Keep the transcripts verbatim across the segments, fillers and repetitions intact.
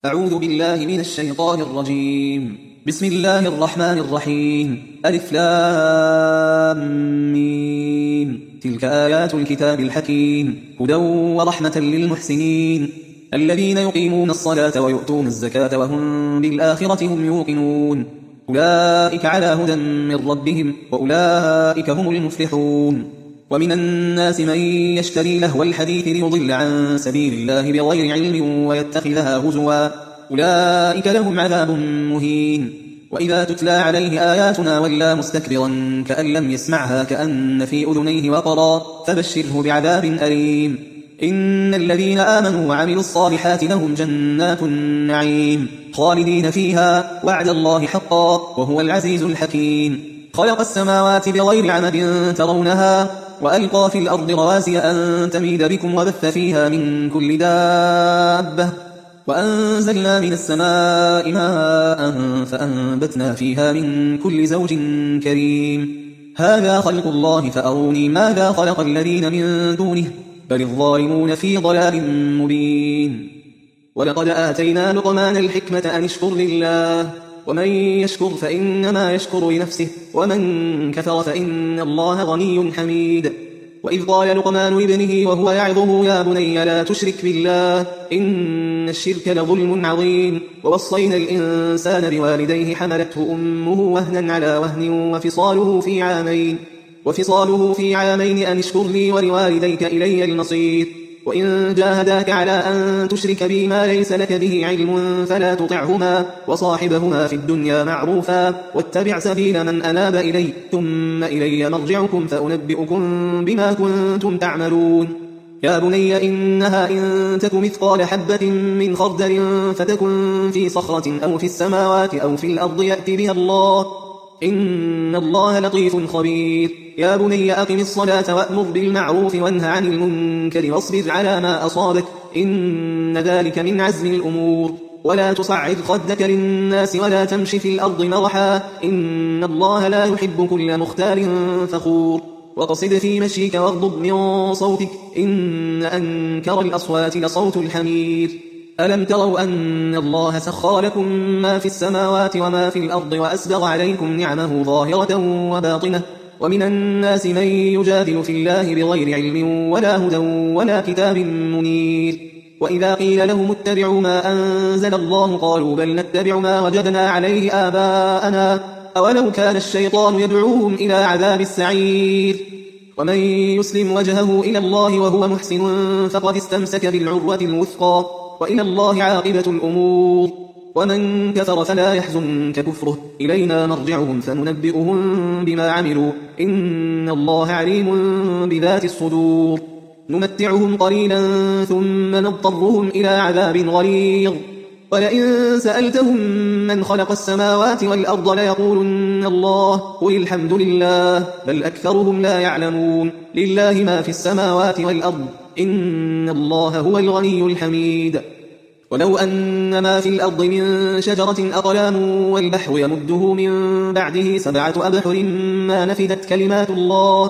أعوذ بالله من الشيطان الرجيم. بسم الله الرحمن الرحيم. ألف لام ميم. تلك آيات الكتاب الحكيم هدى ورحمة للمحسنين الذين يقيمون الصلاة ويؤتون الزكاة وهم بالآخرة هم يوقنون أولئك على هدى من ربهم وأولئك هم المفلحون. ومن الناس من يشتري لهو الحديث ليضل عن سبيل الله بغير علم ويتخذها هزوا أولئك لهم عذاب مهين. وإذا تتلى عليه آياتنا ولى مستكبرا كأن لم يسمعها كأن في أذنيه وقرا فبشره بعذاب أليم. إن الذين آمنوا وعملوا الصالحات لهم جنات النعيم خالدين فيها وعد الله حقا وهو العزيز الحكيم. خلق السماوات بغير عمد ترونها وألقى في الأرض رواسي أن تميد بكم وبث فيها من كل دابة وأنزلنا من السماء ماء فأنبتنا فيها من كل زوج كريم. هذا خلق الله فأروني ماذا خلق الذين من دونه بل الظالمون في ضلال مبين. ولقد آتينا لقمان الحكمة أن اشكر لله ومن يشكر فإنما يشكر لنفسه ومن كفر فإن الله غني حميد. وإذ قال لقمان لابنه وهو يعظه يا بني لا تشرك بالله إن الشرك لظلم عظيم. ووصينا الإنسان بوالديه حملته أمه وهنا على وهن وفصاله في عامين وفصاله في عامين أن اشكر لي ولوالديك إلي المصير. وإن جاهداك على أن تشرك بي ما ليس لك به علم فلا تطعهما وصاحبهما في الدنيا معروفا واتبع سبيل من أناب إلي ثم إلي مرجعكم فأنبئكم بما كنتم تعملون. يا بني إنها إن تك مثقال حبة من خردل فتكن في صخرة أو في السماوات أو في الأرض يأت بها الله إن الله لطيف خبير. يا بني أقم الصلاة وأمر بالمعروف وانه عن المنكر واصبر على ما أصابك إن ذلك من عزم الأمور. ولا تصعد خدك للناس ولا تمشي في الأرض مرحا إن الله لا يحب كل مختال فخور. وقصد في مشيك واغضب من صوتك إن أنكر الأصوات لصوت الحمير. ألم تروا أن الله سخر لكم ما في السماوات وما في الأرض وأسبغ عليكم نعمه ظاهرة وباطنة ومن الناس من يجادل في الله بغير علم ولا هدى ولا كتاب منير. وإذا قيل لهم اتبعوا ما أنزل الله قالوا بل نتبع ما وجدنا عليه آباءنا أولو كان الشيطان يدعوهم إلى عذاب السعير. ومن يسلم وجهه إلى الله وهو محسن فقد استمسك بالعروة الوثقى وإلى الله عاقبة الأمور. ومن كفر فلا يحزنك كفره إلينا مرجعهم فننبئهم بما عملوا إن الله عليم بذات الصدور. نمتعهم قليلا ثم نضطرهم إلى عذاب غليظ. ولئن سألتهم من خلق السماوات والأرض ليقولن الله قل الحمد لله بل أكثرهم لا يعلمون. لله ما في السماوات والأرض إن الله هو الغني الحميد. ولو أن ما في الأرض من شجرة أقلام والبحر يمده من بعده سبعة أبحر ما نفدت كلمات الله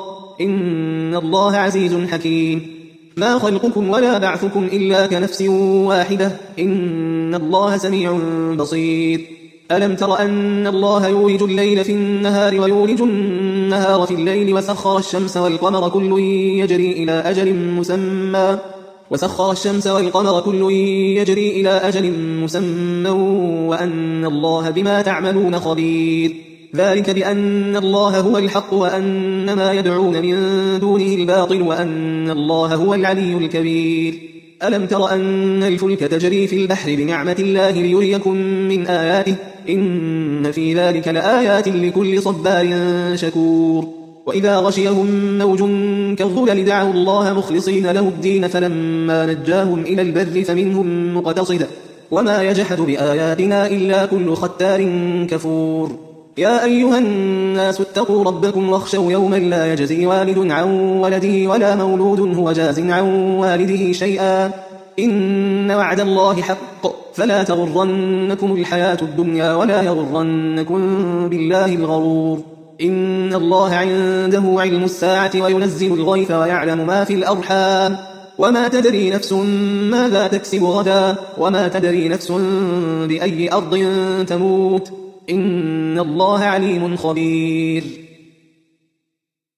إن الله عزيز حكيم. ما خلقكم ولا بعثكم إلا كنفس واحدة إن الله سميع بصير. ألم تر أن الله يولج الليل في النهار ويولج النهار في الليل وسخر الشمس والقمر كل يجري إلى أجل مسمى وسخر الشمس والقمر كل يجري إلى أجل مسمى وأن الله بما تعملون خبير. ذلك بأن الله هو الحق وأن ما يدعون من دونه الباطل وأن الله هو العلي الكبير. ألم تر أن الفلك تجري في البحر بنعمة الله ليريكم من آياته إن في ذلك لآيات لكل صبار شكور. وإذا غشيهم موج كالظلل دعوا الله مخلصين له الدين فلما نجاهم إلى البر فمنهم مقتصد وما يجحد بآياتنا إلا كل ختار كفور. يا أيها الناس اتقوا ربكم واخشوا يوما لا يجزي والد عن ولده ولا مولود هو جاز عن والده شيئا إن وعد الله حق فلا تغرنكم الحياة الدنيا ولا يغرنكم بالله الغرور. إن الله عنده علم الساعة وينزل الغيث ويعلم ما في الأرحام وما تدري نفس ماذا تكسب غدا وما تدري نفس بأي أرض تموت إن الله عليم خبير